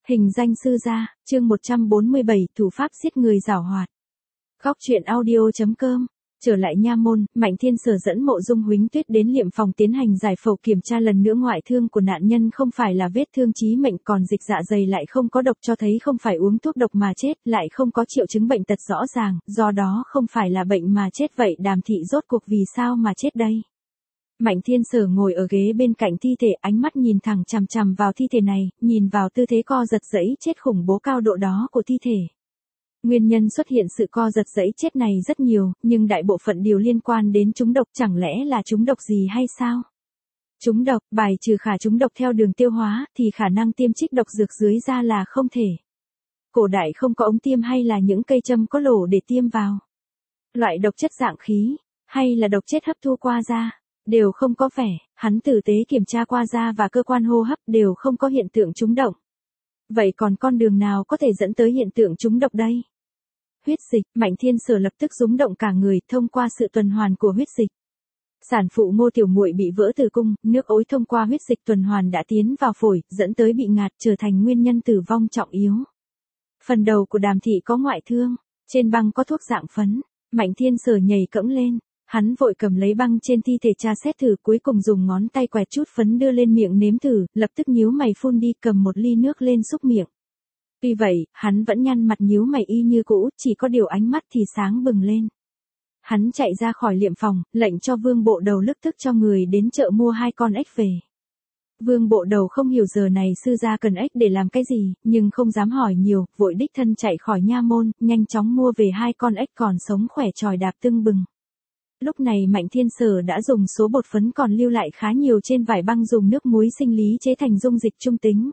Hình danh sư gia, chương 147, thủ pháp giết người giảo hoạt. Góc truyện audio.com. Trở lại nha môn, Mạnh Thiên Sở dẫn Mộ Dung Huính Tuyết đến liệm phòng tiến hành giải phẫu kiểm tra lần nữa. Ngoại thương của nạn nhân không phải là vết thương chí mệnh, còn dịch dạ dày lại không có độc, cho thấy không phải uống thuốc độc mà chết, lại không có triệu chứng bệnh tật rõ ràng, do đó không phải là bệnh mà chết. Vậy Đàm thị rốt cuộc vì sao mà chết đây? Mạnh Thiên Sở ngồi ở ghế bên cạnh thi thể, ánh mắt nhìn thẳng chằm chằm vào thi thể này, nhìn vào tư thế co giật giãy chết khủng bố cao độ đó của thi thể. Nguyên nhân xuất hiện sự co giật giãy chết này rất nhiều, nhưng đại bộ phận đều liên quan đến trúng độc. Chẳng lẽ là trúng độc gì hay sao? Trúng độc, bài trừ khả trúng độc theo đường tiêu hóa, thì khả năng tiêm trích độc dược dưới da là không thể. Cổ đại không có ống tiêm hay là những cây châm có lỗ để tiêm vào. Loại độc chất dạng khí, hay là độc chất hấp thu qua da, đều không có vẻ. Hắn tử tế kiểm tra qua da và cơ quan hô hấp đều không có hiện tượng trúng độc. Vậy còn con đường nào có thể dẫn tới hiện tượng trúng độc đây? Huyết dịch. Mạnh Thiên Sở lập tức rúng động cả người. Thông qua sự tuần hoàn của huyết dịch, sản phụ Ngô Tiểu Muội bị vỡ tử cung, nước ối thông qua huyết dịch tuần hoàn đã tiến vào phổi, dẫn tới bị ngạt, trở thành nguyên nhân tử vong trọng yếu. Phần đầu của Đàm thị có ngoại thương, trên băng có thuốc dạng phấn. Mạnh Thiên Sở nhảy cẫng lên, hắn vội cầm lấy băng trên thi thể tra xét thử, cuối cùng dùng ngón tay quẹt chút phấn đưa lên miệng nếm thử, lập tức nhíu mày phun đi, cầm một ly nước lên xúc miệng. Tuy vậy, hắn vẫn nhăn mặt nhíu mày y như cũ, chỉ có điều ánh mắt thì sáng bừng lên. Hắn chạy ra khỏi liệm phòng, lệnh cho Vương Bộ Đầu lập tức cho người đến chợ mua 2 con ếch về. Vương Bộ Đầu không hiểu giờ này sư gia cần ếch để làm cái gì, nhưng không dám hỏi nhiều, vội đích thân chạy khỏi nha môn, nhanh chóng mua về 2 con ếch còn sống khỏe tròi đạp tưng bừng. Lúc này Mạnh Thiên Sở đã dùng số bột phấn còn lưu lại khá nhiều trên vải băng, dùng nước muối sinh lý chế thành dung dịch trung tính.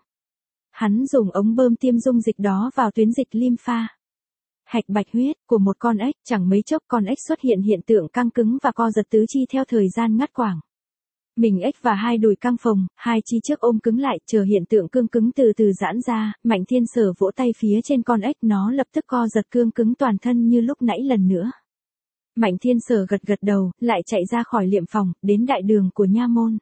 Hắn dùng ống bơm tiêm dung dịch đó vào tuyến dịch lympha, hạch bạch huyết của một con ếch. Chẳng mấy chốc con ếch xuất hiện hiện tượng căng cứng và co giật tứ chi theo thời gian ngắt quãng. Mình ếch và 2 đùi căng phồng, 2 chi trước ôm cứng lại, chờ hiện tượng cương cứng từ từ giãn ra. Mạnh Thiên Sở vỗ tay phía trên con ếch, nó lập tức co giật cương cứng toàn thân như lúc nãy lần nữa. Mạnh Thiên Sở gật gật đầu, lại chạy ra khỏi liệm phòng, đến đại đường của nha môn.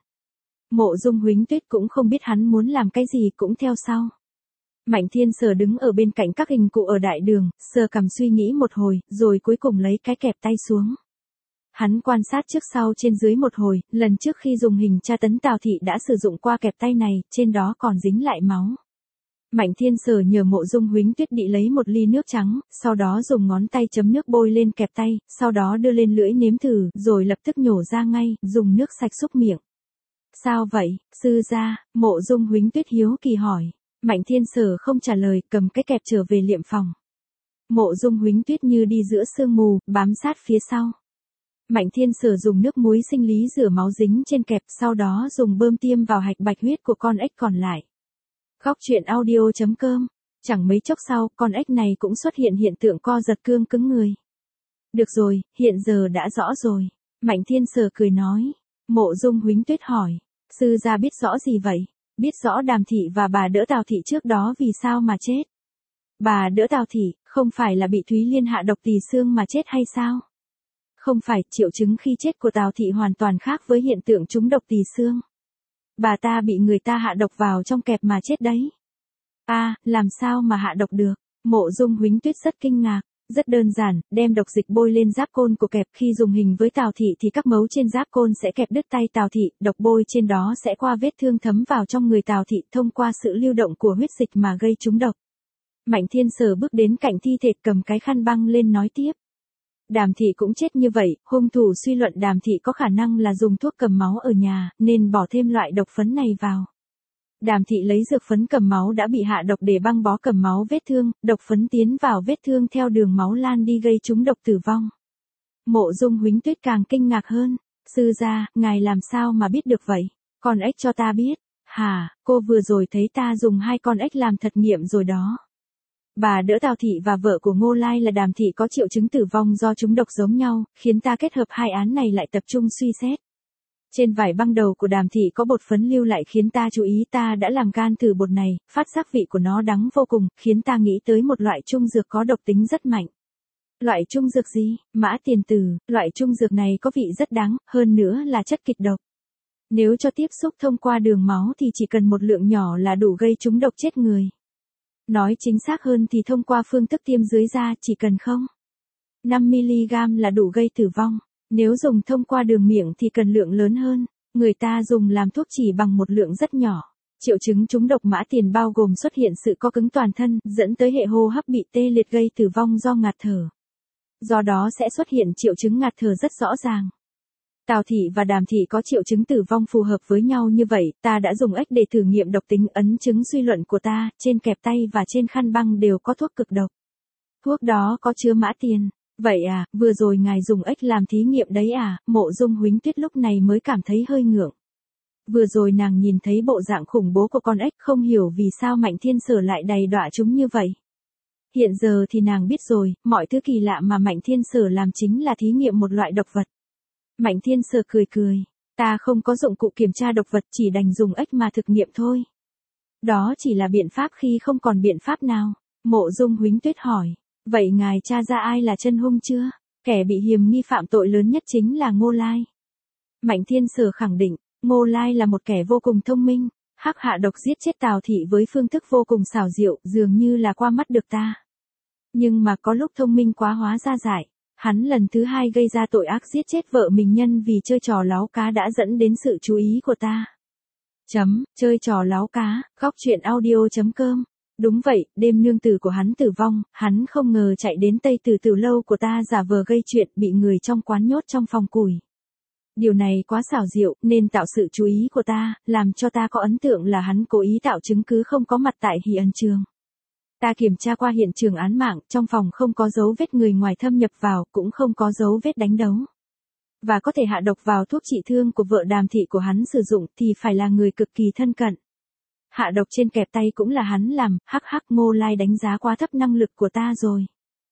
Mộ Dung Huính Tuyết cũng không biết hắn muốn làm cái gì, cũng theo sau. Mạnh Thiên Sở đứng ở bên cạnh các hình cụ ở đại đường, sờ cằm suy nghĩ một hồi, rồi cuối cùng lấy cái kẹp tay xuống. Hắn quan sát trước sau trên dưới một hồi, lần trước khi dùng hình tra tấn Tào thị đã sử dụng qua kẹp tay này, trên đó còn dính lại máu. Mạnh Thiên Sở nhờ Mộ Dung Huính Tuyết đi lấy một ly nước trắng, sau đó dùng ngón tay chấm nước bôi lên kẹp tay, sau đó đưa lên lưỡi nếm thử, rồi lập tức nhổ ra ngay, dùng nước sạch xúc miệng. Sao vậy, sư gia? Mộ Dung Huính Tuyết hiếu kỳ hỏi. Mạnh Thiên Sở không trả lời, cầm cái kẹp trở về liệm phòng. Mộ Dung Huính Tuyết như đi giữa sương mù, bám sát phía sau. Mạnh Thiên Sở dùng nước muối sinh lý rửa máu dính trên kẹp, sau đó dùng bơm tiêm vào hạch bạch huyết của con ếch còn lại. Góc truyện audio.com. Chẳng mấy chốc sau, con ếch này cũng xuất hiện hiện tượng co giật cương cứng người. Được rồi, hiện giờ đã rõ rồi. Mạnh Thiên Sở cười nói. Mộ Dung Huính Tuyết hỏi. Sư gia biết rõ gì vậy? Biết rõ Đàm thị và bà đỡ Tào thị trước đó vì sao mà chết. Bà đỡ Tào thị, không phải là bị Thúy Liên hạ độc tỳ xương mà chết hay sao? Không phải, triệu chứng khi chết của Tào thị hoàn toàn khác với hiện tượng trúng độc tỳ xương. Bà ta bị người ta hạ độc vào trong kẹp mà chết đấy. Làm sao mà hạ độc được? Mộ Dung Huính Tuyết rất kinh ngạc. Rất đơn giản, đem độc dịch bôi lên giáp côn của kẹp, khi dùng hình với Tào thị thì các mấu trên giáp côn sẽ kẹp đứt tay Tào thị, độc bôi trên đó sẽ qua vết thương thấm vào trong người Tào thị, thông qua sự lưu động của huyết dịch mà gây trúng độc. Mạnh Thiên Sở bước đến cạnh thi thể, cầm cái khăn băng lên nói tiếp. Đàm thị cũng chết như vậy, hung thủ suy luận Đàm thị có khả năng là dùng thuốc cầm máu ở nhà, nên bỏ thêm loại độc phấn này vào. Đàm thị lấy dược phấn cầm máu đã bị hạ độc để băng bó cầm máu vết thương, độc phấn tiến vào vết thương theo đường máu lan đi gây trúng độc tử vong. Mộ Dung Huính Tuyết càng kinh ngạc hơn. Sư gia, ngài làm sao mà biết được vậy? Con ếch cho ta biết. Hả, cô vừa rồi thấy ta dùng 2 con ếch làm thật nghiệm rồi đó. Bà đỡ Tào thị và vợ của Ngô Lai là Đàm thị có triệu chứng tử vong do trúng độc giống nhau, khiến ta kết hợp 2 án này lại tập trung suy xét. Trên vải băng đầu của Đàm thị có bột phấn lưu lại khiến ta chú ý, ta đã làm gan thử bột này, phát giác vị của nó đắng vô cùng, khiến ta nghĩ tới một loại trung dược có độc tính rất mạnh. Loại trung dược gì? Mã tiền tử, loại trung dược này có vị rất đắng, hơn nữa là chất kịch độc. Nếu cho tiếp xúc thông qua đường máu thì chỉ cần một lượng nhỏ là đủ gây trúng độc chết người. Nói chính xác hơn thì thông qua phương thức tiêm dưới da chỉ cần 5 mg là đủ gây tử vong. Nếu dùng thông qua đường miệng thì cần lượng lớn hơn. Người ta dùng làm thuốc chỉ bằng một lượng rất nhỏ. Triệu chứng trúng độc mã tiền bao gồm xuất hiện sự co cứng toàn thân, dẫn tới hệ hô hấp bị tê liệt gây tử vong do ngạt thở. Do đó sẽ xuất hiện triệu chứng ngạt thở rất rõ ràng. Tào thị và đàm thị có triệu chứng tử vong phù hợp với nhau như vậy, ta đã dùng ếch để thử nghiệm độc tính ấn chứng suy luận của ta, trên kẹp tay và trên khăn băng đều có thuốc cực độc. Thuốc đó có chứa mã tiền. Vậy à, vừa rồi ngài dùng ếch làm thí nghiệm đấy à, Mộ Dung Huính Tuyết lúc này mới cảm thấy hơi ngượng. Vừa rồi nàng nhìn thấy bộ dạng khủng bố của con ếch không hiểu vì sao Mạnh Thiên Sở lại đầy đọa chúng như vậy. Hiện giờ thì nàng biết rồi, mọi thứ kỳ lạ mà Mạnh Thiên Sở làm chính là thí nghiệm một loại độc vật. Mạnh Thiên Sở cười cười, ta không có dụng cụ kiểm tra độc vật chỉ đành dùng ếch mà thực nghiệm thôi. Đó chỉ là biện pháp khi không còn biện pháp nào. Mộ Dung Huính Tuyết hỏi, vậy ngài tra ra ai là chân hung chưa? Kẻ bị hiềm nghi phạm tội lớn nhất chính là Ngô Lai. Mạnh Thiên Sở khẳng định, Ngô Lai là một kẻ vô cùng thông minh, hắc hạ độc giết chết Tào thị với phương thức vô cùng xảo diệu, dường như là qua mắt được ta. Nhưng mà có lúc thông minh quá hóa ra dại, hắn lần thứ hai gây ra tội ác giết chết vợ mình nhân vì chơi trò láo cá đã dẫn đến sự chú ý của ta. Chơi trò láo cá, góc truyện audio.com. Đúng vậy, đêm nương tử của hắn tử vong, hắn không ngờ chạy đến Tây Tử từ lâu của ta giả vờ gây chuyện bị người trong quán nhốt trong phòng củi. Điều này quá xảo diệu, nên tạo sự chú ý của ta, làm cho ta có ấn tượng là hắn cố ý tạo chứng cứ không có mặt tại hiện trường. Ta kiểm tra qua hiện trường án mạng, trong phòng không có dấu vết người ngoài thâm nhập vào, cũng không có dấu vết đánh đấu. Và có thể hạ độc vào thuốc trị thương của vợ Đàm thị của hắn sử dụng thì phải là người cực kỳ thân cận. Hạ độc trên kẹp tay cũng là hắn làm, Ngô Lai đánh giá quá thấp năng lực của ta rồi.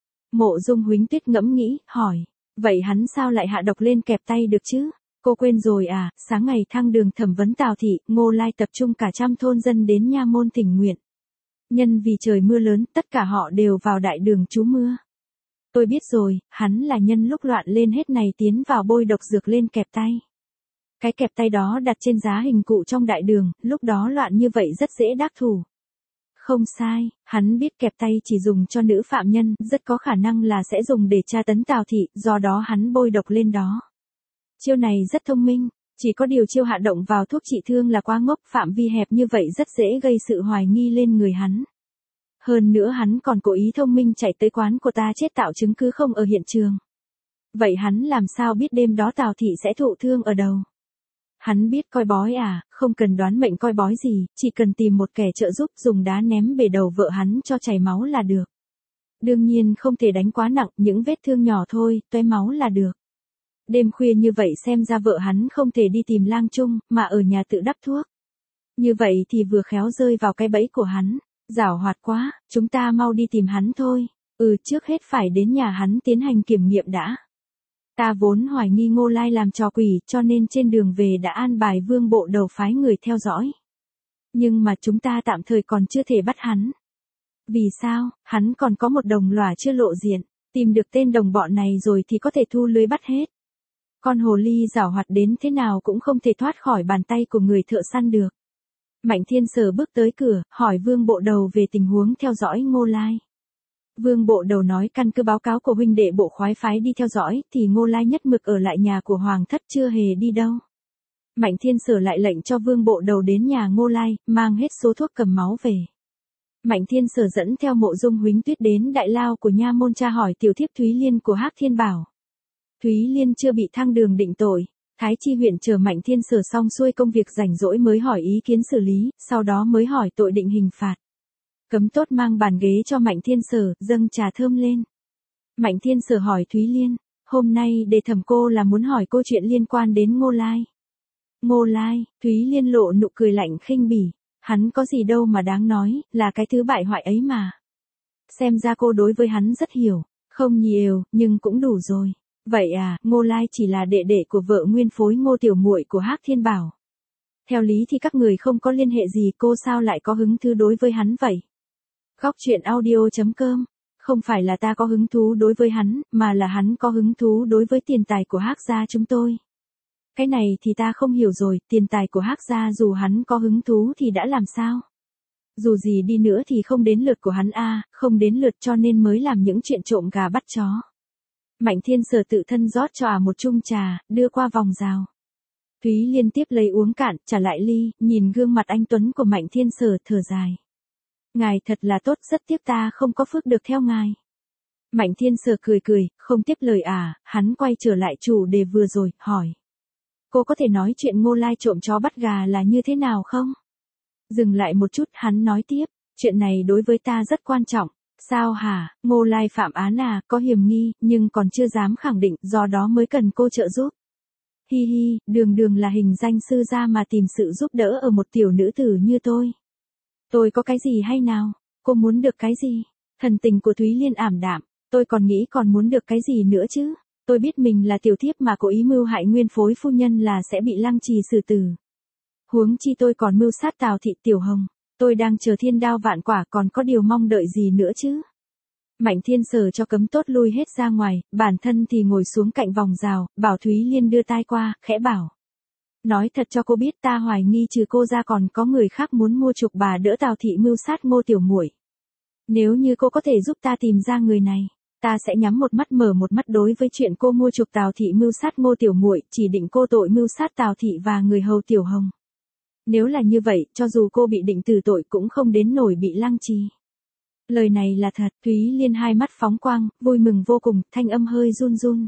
Mộ Dung Huính Tuyết ngẫm nghĩ, hỏi, vậy hắn sao lại hạ độc lên kẹp tay được chứ? Cô quên rồi à, sáng ngày thăng đường thẩm vấn Tào thị, Ngô Lai tập trung cả trăm thôn dân đến nha môn thỉnh nguyện. Nhân vì trời mưa lớn, tất cả họ đều vào đại đường trú mưa. Tôi biết rồi, hắn là nhân lúc loạn lên hết này tiến vào bôi độc dược lên kẹp tay. Cái kẹp tay đó đặt trên giá hình cụ trong đại đường, lúc đó loạn như vậy rất dễ đắc thủ. Không sai, hắn biết kẹp tay chỉ dùng cho nữ phạm nhân, rất có khả năng là sẽ dùng để tra tấn Tào thị, do đó hắn bôi độc lên đó. Chiêu này rất thông minh, chỉ có điều chiêu hạ động vào thuốc trị thương là quá ngốc, phạm vi hẹp như vậy rất dễ gây sự hoài nghi lên người hắn. Hơn nữa hắn còn cố ý thông minh chạy tới quán của ta chết tạo chứng cứ không ở hiện trường. Vậy hắn làm sao biết đêm đó Tào thị sẽ thụ thương ở đầu? Hắn biết coi bói à, không cần đoán mệnh coi bói gì, chỉ cần tìm một kẻ trợ giúp dùng đá ném bể đầu vợ hắn cho chảy máu là được. Đương nhiên không thể đánh quá nặng, những vết thương nhỏ thôi, tóe máu là được. Đêm khuya như vậy xem ra vợ hắn không thể đi tìm lang chung, mà ở nhà tự đắp thuốc. Như vậy thì vừa khéo rơi vào cái bẫy của hắn. Giảo hoạt quá, chúng ta mau đi tìm hắn thôi. Trước hết phải đến nhà hắn tiến hành kiểm nghiệm đã. Ta vốn hoài nghi Ngô Lai làm trò quỷ, cho nên trên đường về đã an bài Vương Bộ Đầu phái người theo dõi. Nhưng mà chúng ta tạm thời còn chưa thể bắt hắn. Vì sao? Hắn còn có một đồng lòa chưa lộ diện. Tìm được tên đồng bọn này rồi thì có thể thu lưới bắt hết. Con hồ ly giảo hoạt đến thế nào cũng không thể thoát khỏi bàn tay của người thợ săn được. Mạnh Thiên Sở bước tới cửa, hỏi Vương Bộ Đầu về tình huống theo dõi Ngô Lai. Vương Bộ Đầu nói căn cứ báo cáo của huynh đệ bộ khoái phái đi theo dõi, thì Ngô Lai nhất mực ở lại nhà của Hoàng thất chưa hề đi đâu. Mạnh Thiên Sở lại lệnh cho Vương Bộ Đầu đến nhà Ngô Lai, mang hết số thuốc cầm máu về. Mạnh Thiên Sở dẫn theo Mộ Dung Huính Tuyết đến đại lao của nha môn tra hỏi tiểu thiếp Thúy Liên của Hắc Thiên Bảo. Thúy Liên chưa bị thăng đường định tội. Thái Chi huyện chờ Mạnh Thiên Sở xong xuôi công việc rảnh rỗi mới hỏi ý kiến xử lý, sau đó mới hỏi tội định hình phạt. Cấm tốt mang bàn ghế cho Mạnh Thiên Sở, dâng trà thơm lên. Mạnh Thiên Sở hỏi Thúy Liên, hôm nay đề thẩm cô là muốn hỏi cô chuyện liên quan đến Ngô Lai. Ngô Lai, Thúy Liên lộ nụ cười lạnh khinh bỉ, hắn có gì đâu mà đáng nói, là cái thứ bại hoại ấy mà. Xem ra cô đối với hắn rất hiểu, không nhiều, nhưng cũng đủ rồi. Vậy à, Ngô Lai chỉ là đệ đệ của vợ nguyên phối Ngô tiểu muội của Hắc Thiên Bảo. Theo lý thì các người không có liên hệ gì, cô sao lại có hứng thú đối với hắn vậy? Góc truyện audio.com. Không phải là ta có hứng thú đối với hắn, mà là hắn có hứng thú đối với tiền tài của Hắc gia chúng tôi. Cái này thì ta không hiểu rồi, tiền tài của Hắc gia dù hắn có hứng thú thì đã làm sao? Dù gì đi nữa thì không đến lượt của hắn không đến lượt cho nên mới làm những chuyện trộm gà bắt chó. Mạnh Thiên Sở tự thân rót cho một chung trà, đưa qua vòng rào. Thúy Liên tiếp lấy uống cạn, trả lại ly, nhìn gương mặt anh tuấn của Mạnh Thiên Sở, thở dài. Ngài thật là tốt, rất tiếc ta không có phước được theo ngài. Mạnh Thiên Sở cười cười, không tiếp lời hắn quay trở lại chủ đề vừa rồi, hỏi. Cô có thể nói chuyện Ngô Lai trộm chó bắt gà là như thế nào không? Dừng lại một chút, hắn nói tiếp, chuyện này đối với ta rất quan trọng. Sao hả, Ngô Lai phạm án có hiểm nghi, nhưng còn chưa dám khẳng định, do đó mới cần cô trợ giúp. Hi hi, đường là hình danh sư gia mà tìm sự giúp đỡ ở một tiểu nữ tử như tôi. Tôi có cái gì hay nào? Cô muốn được cái gì? Thần tình của Thúy Liên ảm đạm, tôi còn nghĩ còn muốn được cái gì nữa chứ? Tôi biết mình là tiểu thiếp mà cố ý mưu hại nguyên phối phu nhân là sẽ bị lăng trì xử tử. Huống chi tôi còn mưu sát Tào thị Tiểu Hồng. Tôi đang chờ thiên đao vạn quả, còn có điều mong đợi gì nữa chứ? Mạnh Thiên Sở cho cấm tốt lui hết ra ngoài, bản thân thì ngồi xuống cạnh vòng rào, bảo Thúy Liên đưa tai qua, khẽ bảo. Nói thật cho cô biết, ta hoài nghi trừ cô ra còn có người khác muốn mua chuộc bà đỡ Tào thị mưu sát Ngô tiểu muội. Nếu như cô có thể giúp ta tìm ra người này, ta sẽ nhắm một mắt mở một mắt đối với chuyện cô mua chuộc Tào thị mưu sát Ngô tiểu muội, chỉ định cô tội mưu sát Tào thị và người hầu Tiểu Hồng. Nếu là như vậy, cho dù cô bị định tử tội cũng không đến nổi bị lăng trì. Lời này là thật, Thúy Liên hai mắt phóng quang, vui mừng vô cùng, thanh âm hơi run run.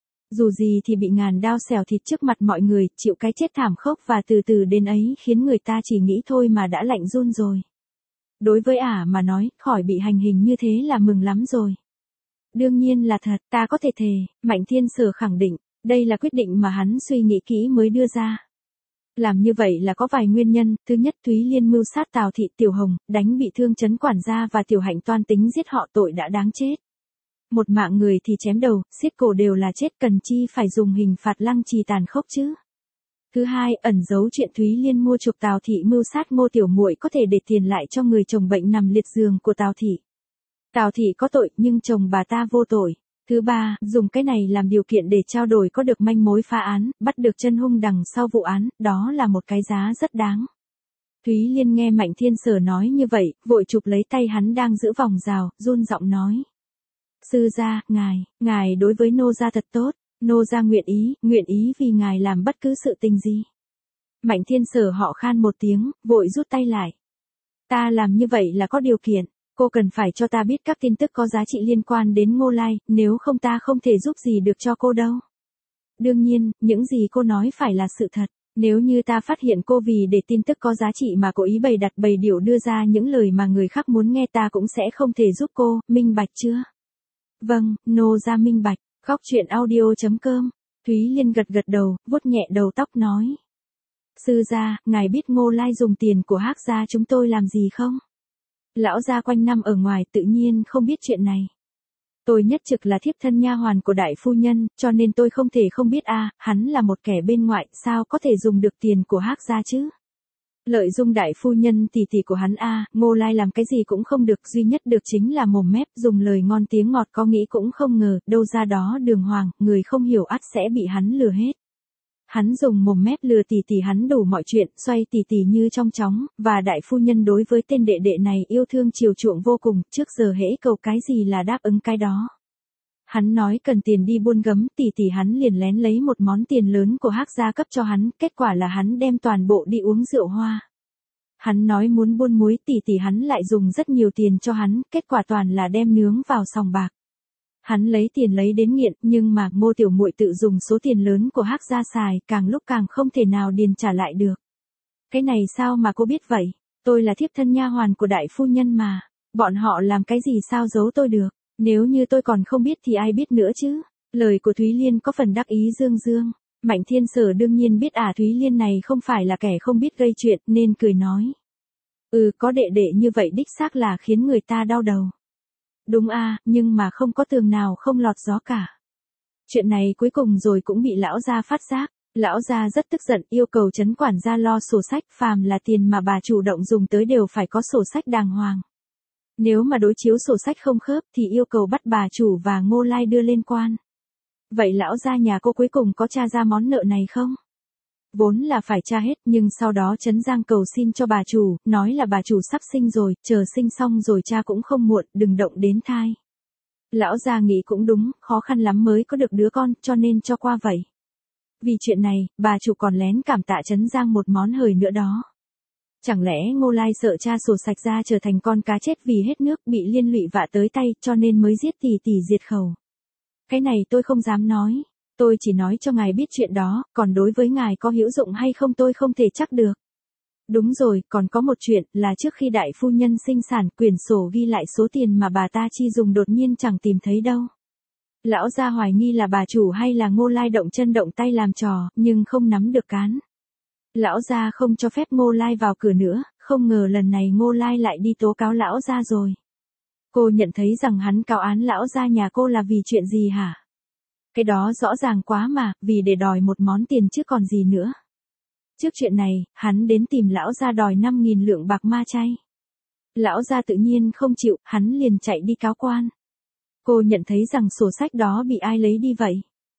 Dù gì thì bị ngàn đao xẻo thịt trước mặt mọi người, chịu cái chết thảm khốc và từ từ đến ấy khiến người ta chỉ nghĩ thôi mà đã lạnh run rồi. Đối với mà nói, khỏi bị hành hình như thế là mừng lắm rồi. Đương nhiên là thật, ta có thể thề, Mạnh Thiên Sở khẳng định, đây là quyết định mà hắn suy nghĩ kỹ mới đưa ra. Làm như vậy là có vài nguyên nhân, thứ nhất Thúy Liên mưu sát Tào thị Tiểu Hồng, đánh bị thương Trấn quản gia và Tiểu Hạnh toan tính giết họ, tội đã đáng chết. Một mạng người thì chém đầu, xiết cổ đều là chết, cần chi phải dùng hình phạt lăng trì tàn khốc chứ. Thứ hai, ẩn giấu chuyện Thúy Liên mua chuộc Tào thị mưu sát Ngô tiểu muội có thể để tiền lại cho người chồng bệnh nằm liệt giường của Tào thị. Tào thị có tội nhưng chồng bà ta vô tội. Thứ ba, dùng cái này làm điều kiện để trao đổi có được manh mối phá án, bắt được chân hung đằng sau vụ án, đó là một cái giá rất đáng. Thúy Liên nghe Mạnh Thiên Sở nói như vậy, vội chụp lấy tay hắn đang giữ vòng rào, run giọng nói. Sư gia, ngài đối với nô gia thật tốt, nô gia nguyện ý vì ngài làm bất cứ sự tình gì. Mạnh Thiên Sở họ khan một tiếng, vội rút tay lại. Ta làm như vậy là có điều kiện. Cô cần phải cho ta biết các tin tức có giá trị liên quan đến Ngô Lai, nếu không ta không thể giúp gì được cho cô đâu. Đương nhiên, những gì cô nói phải là sự thật. Nếu như ta phát hiện cô vì để tin tức có giá trị mà cố ý bày đặt bày điệu đưa ra những lời mà người khác muốn nghe, ta cũng sẽ không thể giúp cô, minh bạch chưa? Vâng, nô gia minh bạch. Khóc chuyện audio.com. Thúy Liên gật đầu, vuốt nhẹ đầu tóc nói. Sư gia, ngài biết Ngô Lai dùng tiền của Hắc gia chúng tôi làm gì không? Lão gia quanh năm ở ngoài tự nhiên không biết chuyện này. Tôi nhất trực là thiếp thân nha hoàn của đại phu nhân, cho nên tôi không thể không biết hắn là một kẻ bên ngoại, sao có thể dùng được tiền của Hắc gia chứ? Lợi dụng đại phu nhân tỷ tỷ của hắn Ngô Lai làm cái gì cũng không được, duy nhất được chính là mồm mép, dùng lời ngon tiếng ngọt, có nghĩ cũng không ngờ, đâu ra đó đường hoàng, người không hiểu ắt sẽ bị hắn lừa hết. Hắn dùng mồm mép lừa tỷ tỷ hắn đủ mọi chuyện, xoay tỷ tỷ như trong chóng, và đại phu nhân đối với tên đệ đệ này yêu thương chiều chuộng vô cùng, trước giờ hễ cầu cái gì là đáp ứng cái đó. Hắn nói cần tiền đi buôn gấm, tỷ tỷ hắn liền lén lấy một món tiền lớn của Hắc gia cấp cho hắn, kết quả là hắn đem toàn bộ đi uống rượu hoa. Hắn nói muốn buôn muối, tỷ tỷ hắn lại dùng rất nhiều tiền cho hắn, kết quả toàn là đem nướng vào sòng bạc. Hắn lấy tiền lấy đến nghiện, nhưng mà Ngô tiểu muội tự dùng số tiền lớn của Hắc gia xài, càng lúc càng không thể nào điền trả lại được. Cái này sao mà cô biết vậy? Tôi là thiếp thân nha hoàn của đại phu nhân mà. Bọn họ làm cái gì sao giấu tôi được? Nếu như tôi còn không biết thì ai biết nữa chứ? Lời của Thúy Liên có phần đắc ý dương dương. Mạnh Thiên Sở đương nhiên biết Thúy Liên này không phải là kẻ không biết gây chuyện, nên cười nói. Có đệ đệ như vậy đích xác là khiến người ta đau đầu. Đúng nhưng mà không có tường nào không lọt gió cả. Chuyện này cuối cùng rồi cũng bị lão gia phát giác. Lão gia rất tức giận, yêu cầu trấn quản gia lo sổ sách, phàm là tiền mà bà chủ động dùng tới đều phải có sổ sách đàng hoàng. Nếu mà đối chiếu sổ sách không khớp thì yêu cầu bắt bà chủ và Ngô Lai đưa lên quan. Vậy lão gia nhà cô cuối cùng có tra ra món nợ này không? Vốn là phải tra hết nhưng sau đó Trấn Giang cầu xin cho bà chủ, nói là bà chủ sắp sinh rồi, chờ sinh xong rồi cha cũng không muộn, đừng động đến thai. Lão gia nghĩ cũng đúng, khó khăn lắm mới có được đứa con, cho nên cho qua vậy. Vì chuyện này, bà chủ còn lén cảm tạ Trấn Giang một món hời nữa đó. Chẳng lẽ Ngô Lai sợ cha sổ sạch ra trở thành con cá chết vì hết nước bị liên lụy vạ tới tay cho nên mới giết tỷ tỷ diệt khẩu. Cái này tôi không dám nói. Tôi chỉ nói cho ngài biết chuyện đó, còn đối với ngài có hữu dụng hay không tôi không thể chắc được. Đúng rồi, còn có một chuyện là trước khi đại phu nhân sinh sản quyển sổ ghi lại số tiền mà bà ta chi dùng đột nhiên chẳng tìm thấy đâu. Lão gia hoài nghi là bà chủ hay là Ngô Lai động chân động tay làm trò, nhưng không nắm được cán. Lão gia không cho phép Ngô Lai vào cửa nữa, không ngờ lần này Ngô Lai lại đi tố cáo lão gia rồi. Cô nhận thấy rằng hắn cáo án lão gia nhà cô là vì chuyện gì hả? Cái đó rõ ràng quá mà, vì để đòi một món tiền chứ còn gì nữa. Trước chuyện này, hắn đến tìm lão gia đòi 5.000 lượng bạc ma chay. Lão gia tự nhiên không chịu, hắn liền chạy đi cáo quan. Cô nhận thấy rằng sổ sách đó bị ai lấy đi vậy?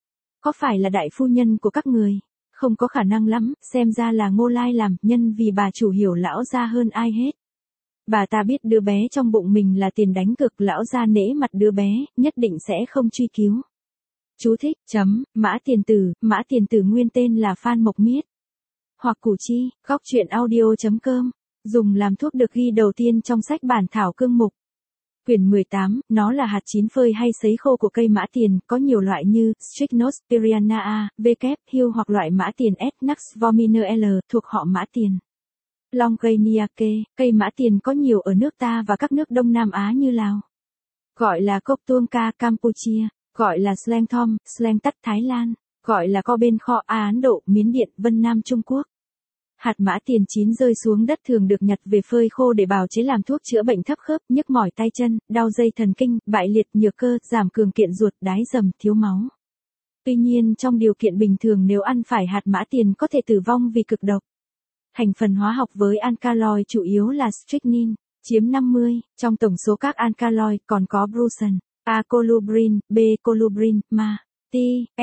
Có phải là đại phu nhân của các người? Không có khả năng lắm, xem ra là Ngô Lai làm, nhân vì bà chủ hiểu lão gia hơn ai hết. Bà ta biết đứa bé trong bụng mình là tiền đánh cược, lão gia nể mặt đứa bé, nhất định sẽ không truy cứu. Chú thích, Mã Tiền Tử nguyên tên là Phan Mộc Miết. Hoặc Củ Chi, góc truyện audio.com. Dùng làm thuốc được ghi đầu tiên trong sách bản thảo cương mục. Quyển 18, nó là hạt chín phơi hay sấy khô của cây mã tiền, có nhiều loại như Strychnos, Pyriana A, V. Hill hoặc loại mã tiền S. Nux Vominer L, thuộc họ mã tiền. Longgreniaceae, cây mã tiền có nhiều ở nước ta và các nước Đông Nam Á như Lào. Gọi là cốc tuông ca Campuchia, gọi là Slang Thom, Slang Tắt Thái Lan, gọi là co bên kho A Ấn Độ, Miến Điện, Vân Nam Trung Quốc. Hạt mã tiền chín rơi xuống đất thường được nhặt về phơi khô để bào chế làm thuốc chữa bệnh thấp khớp, nhức mỏi tay chân, đau dây thần kinh, bại liệt nhược cơ, giảm cường kiện ruột, đái dầm, thiếu máu. Tuy nhiên trong điều kiện bình thường nếu ăn phải hạt mã tiền có thể tử vong vì cực độc. Thành phần hóa học với alkaloid chủ yếu là strychnine, chiếm 50, trong tổng số các alkaloid còn có brucin, A. colubrin, B. colubrin, Ma, T,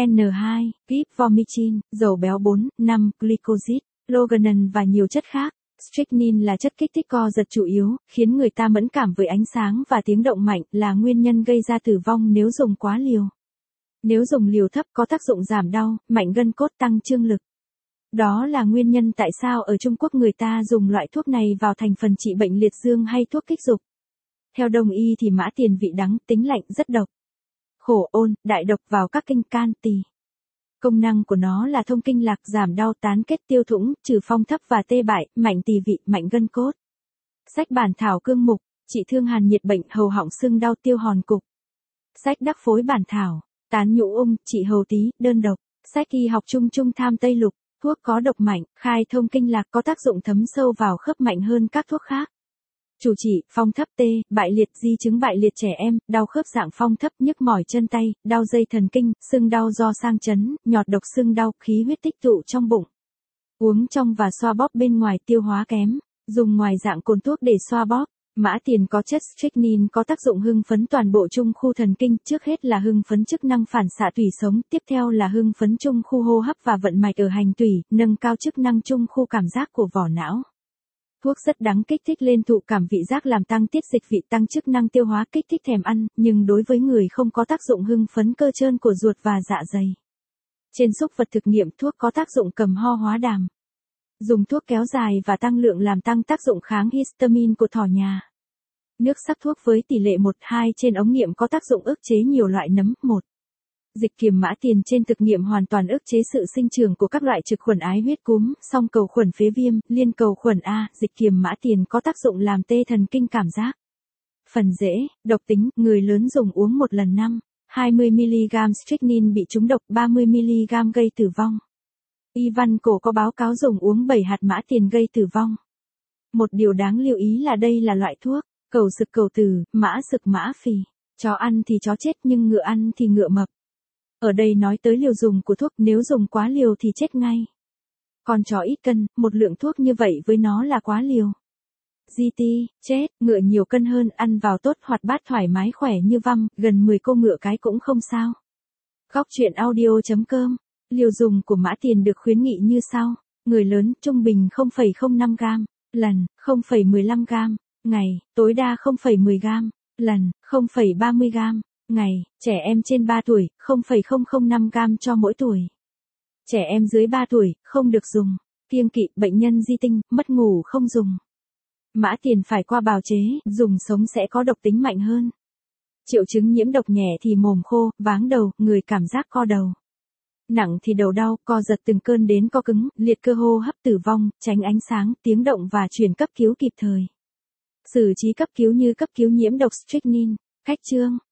N2, Gipvomicin, dầu béo 4, 5, glycosid, Loganan và nhiều chất khác. Strychnine là chất kích thích co giật chủ yếu, khiến người ta mẫn cảm với ánh sáng và tiếng động mạnh, là nguyên nhân gây ra tử vong nếu dùng quá liều. Nếu dùng liều thấp có tác dụng giảm đau, mạnh gân cốt, tăng trương lực. Đó là nguyên nhân tại sao ở Trung Quốc người ta dùng loại thuốc này vào thành phần trị bệnh liệt dương hay thuốc kích dục. Theo Đông y thì mã tiền vị đắng, tính lạnh, rất độc. Khổ ôn, đại độc vào các kinh can tỳ. Công năng của nó là thông kinh lạc, giảm đau, tán kết, tiêu thủng, trừ phong thấp và tê bại, mạnh tỳ vị, mạnh gân cốt. Sách bản thảo cương mục, trị thương hàn nhiệt bệnh, hầu họng sưng đau, tiêu hòn cục. Sách đắc phối bản thảo, tán nhũ trị hầu tí, đơn độc. Sách y học trung trung tham Tây Lục, thuốc có độc mạnh, khai thông kinh lạc, có tác dụng thấm sâu vào khớp mạnh hơn các thuốc khác. Chủ trị, phong thấp tê, bại liệt, di chứng bại liệt trẻ em, đau khớp dạng phong thấp, nhức mỏi chân tay, đau dây thần kinh, sưng đau do sang chấn, nhọt độc sưng đau, khí huyết tích tụ trong bụng. Uống trong và xoa bóp bên ngoài, tiêu hóa kém, dùng ngoài dạng cồn thuốc để xoa bóp. Mã tiền có chất strychnine có tác dụng hưng phấn toàn bộ trung khu thần kinh, trước hết là hưng phấn chức năng phản xạ tủy sống, tiếp theo là hưng phấn trung khu hô hấp và vận mạch ở hành tủy, nâng cao chức năng trung khu cảm giác của vỏ não. Thuốc rất đắng, kích thích lên thụ cảm vị giác, làm tăng tiết dịch vị, tăng chức năng tiêu hóa, kích thích thèm ăn, nhưng đối với người không có tác dụng hưng phấn cơ trơn của ruột và dạ dày. Trên súc vật thực nghiệm thuốc có tác dụng cầm ho hóa đàm. Dùng thuốc kéo dài và tăng lượng làm tăng tác dụng kháng histamine của thỏ nhà. Nước sắc thuốc với tỷ lệ 1:2 trên ống nghiệm có tác dụng ức chế nhiều loại nấm. 1. Dịch kiềm mã tiền trên thực nghiệm hoàn toàn ức chế sự sinh trưởng của các loại trực khuẩn ái huyết cúm, song cầu khuẩn phế viêm, liên cầu khuẩn A. Dịch kiềm mã tiền có tác dụng làm tê thần kinh cảm giác. Phần rễ, độc tính, người lớn dùng uống một lần 20mg strychnine bị trúng độc, 30mg gây tử vong. Y văn cổ có báo cáo dùng uống 7 hạt mã tiền gây tử vong. Một điều đáng lưu ý là đây là loại thuốc cầu sực cầu tử, mã sực mã phì. Chó ăn thì chó chết nhưng ngựa ăn thì ngựa mập. Ở đây nói tới liều dùng của thuốc, nếu dùng quá liều thì chết ngay. Con chó ít cân, một lượng thuốc như vậy với nó là quá liều. GT, chết, ngựa nhiều cân hơn, ăn vào tốt, hoạt bát, thoải mái, khỏe như văm, gần 10 cô ngựa cái cũng không sao. Góc truyện audio.com Liều dùng của Mã Tiền được khuyến nghị như sau. Người lớn, trung bình 0,05 gram, lần, 0,15 gram, ngày, tối đa 0,10 gram, lần, 0,30 gram, ngày, trẻ em trên 3 tuổi, 0,005 gram cho mỗi tuổi. Trẻ em dưới 3 tuổi, không được dùng. Kiêng kỵ, bệnh nhân di tinh, mất ngủ không dùng. Mã Tiền phải qua bào chế, dùng sống sẽ có độc tính mạnh hơn. Triệu chứng nhiễm độc nhẹ thì mồm khô, váng đầu, người cảm giác co đầu. Nặng thì đầu đau, co giật từng cơn đến co cứng, liệt cơ hô hấp tử vong, tránh ánh sáng, tiếng động và chuyển cấp cứu kịp thời. Xử trí cấp cứu như cấp cứu nhiễm độc strychnine. Cách chương